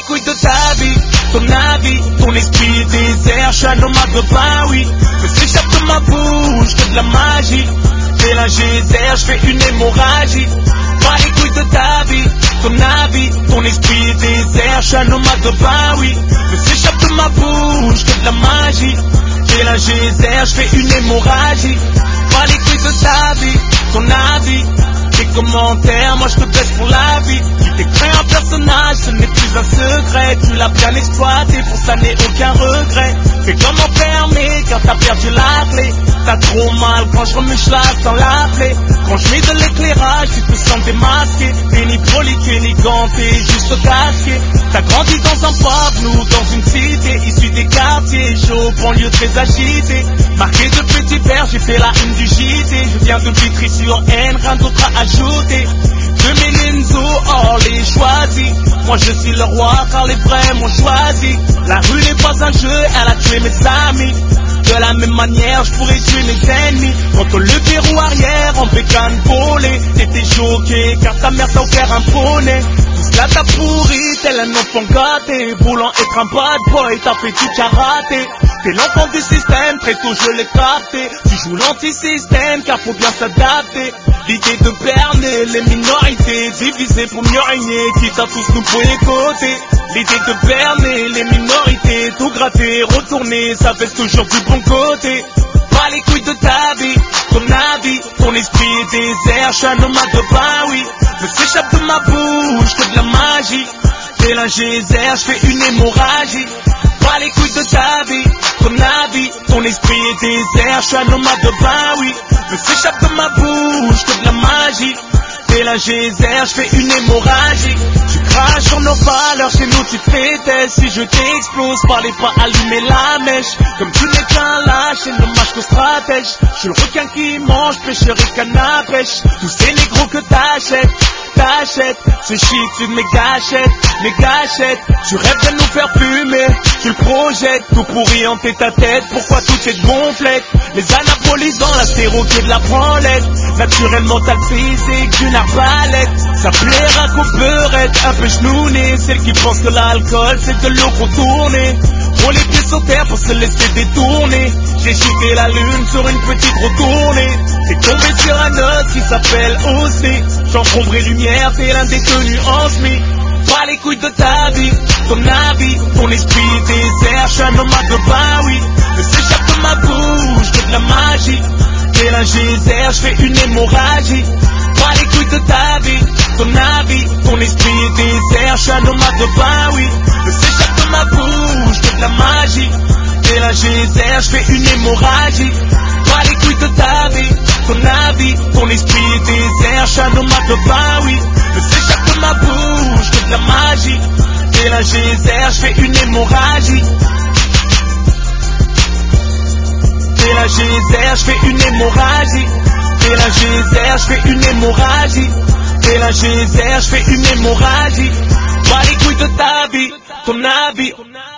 couilles de ta vie, ton avis, ton esprit désert. Je suis un nomade de bain, oui, mais s'échappe de ma bouche que de la magie. Fais un geyser, je fais une hémorragie. Pas les couilles de ta vie, ton avis, ton esprit désert. Je suis un nomade de bain, oui, mais s'échappe de ma bouche que de la magie. Fais un geyser, je fais une hémorragie. Pas les couilles de ta vie, ton avis, tes commentaires, moi je te baisse pour la vie. Tu t'es créé un personnage, ce n'est plus un secret. Tu l'as bien exploité, pour ça n'est aucun regret. Fais comment fermer, car t'as perdu la clé. T'as trop mal quand je remue là sans l'appeler. Quand je mets de l'éclairage, tu te sens démasqué. T'es ni poli, t'es ni ganté, juste casqué. T'as grandi dans un pub, nous dans une cité issue des quartiers chauds, banlieue très agité. Marqué de petits verres, j'ai fait la une du JT. Je viens de Vitry sur N, rien d'autre à ajouter. De Melenzo, oh les choisis. Moi je suis le roi car les vrais m'ont choisi. La rue n'est pas un jeu, elle a tué mes amis. De la même manière, je pourrais tuer mes ennemis. Contre le verrou arrière, en bécane volée. T'étais choqué car ta mère t'a offert un poney. Tout cela t'a pourri, tel un enfant gâté. Voulant être un bad boy, t'as fait du karaté. T'es l'enfant du système, très tôt je l'ai capté. Tu joues l'anti-système car faut bien s'adapter. L'idée de berner les minorités, diviser pour mieux régner, quitte à tous nous boycotter. L'idée de berner les minorités, tout gratter, retourner, ça baisse toujours du bon côté. Pas les couilles de ta vie, ton avis, ton esprit est désert. Je suis un nomade de bain, oui, mais s'échappe de ma bouche que de la magie. Fais un geyser, je fais une hémorragie. Pas les couilles de ta vie, ton avis, ton esprit est désert. Je suis un nomade de bain, oui, mais s'échappe de ma bouche que de la magie. Fais un geyser, je fais une hémorragie. Tu craches sur nos valeurs, chez nous tu fais test. Si je t'explose, parlez pas allumer la mèche. Comme tu n'es qu'un lâche, et ne marche que stratège. Je suis le requin qui mange, pêcherai canne à pêche. Tous ces négros que t'achètes, ce shit tu mes gâchettes. Tu rêves de nous faire fumer, tu le projettes. Tout pourri en tête à tête, pourquoi tout cette gonflette? Les anabolisants, la stéro qui est de la branlette. Naturellement t'as le physique d'une arbalète. Ça plaira qu'aux peurettes, un peu genouné. Celle qui pense que l'alcool c'est de l'eau contournée. Pour les pieds sur terre pour se laisser détourner. J'ai chuté la lune sur une petite retournée. T'es tombé sur un os qui s'appelle Osni. J'encombre et lumière, t'es l'un des tenus en semi. Pas les couilles de ta vie, ton avis, ton esprit désert. Je suis un nomade de bain, oui, mais s'échappe de ma bouche que de la magie. Fais un geyser, je fais une hémorragie. Pas les couilles de ta vie, ton avis, ton esprit désert. Je suis un nomade de bain, oui, mais s'échappe de ma bouche que de la magie. Fais un geyser, je fais une hémorragie. Pas les couilles de ta vie, ton avis, ton esprit désert. Je suis un nomade de bain, oui, mais s'échappe de ma bouche que de la magie. Fais un geyser, je fais une hémorragie. Fais un geyser, je fais une hémorragie. Fais un geyser, je fais une hémorragie. Fais un geyser, je fais une hémorragie. Pas les couilles de ta vie, ton avis.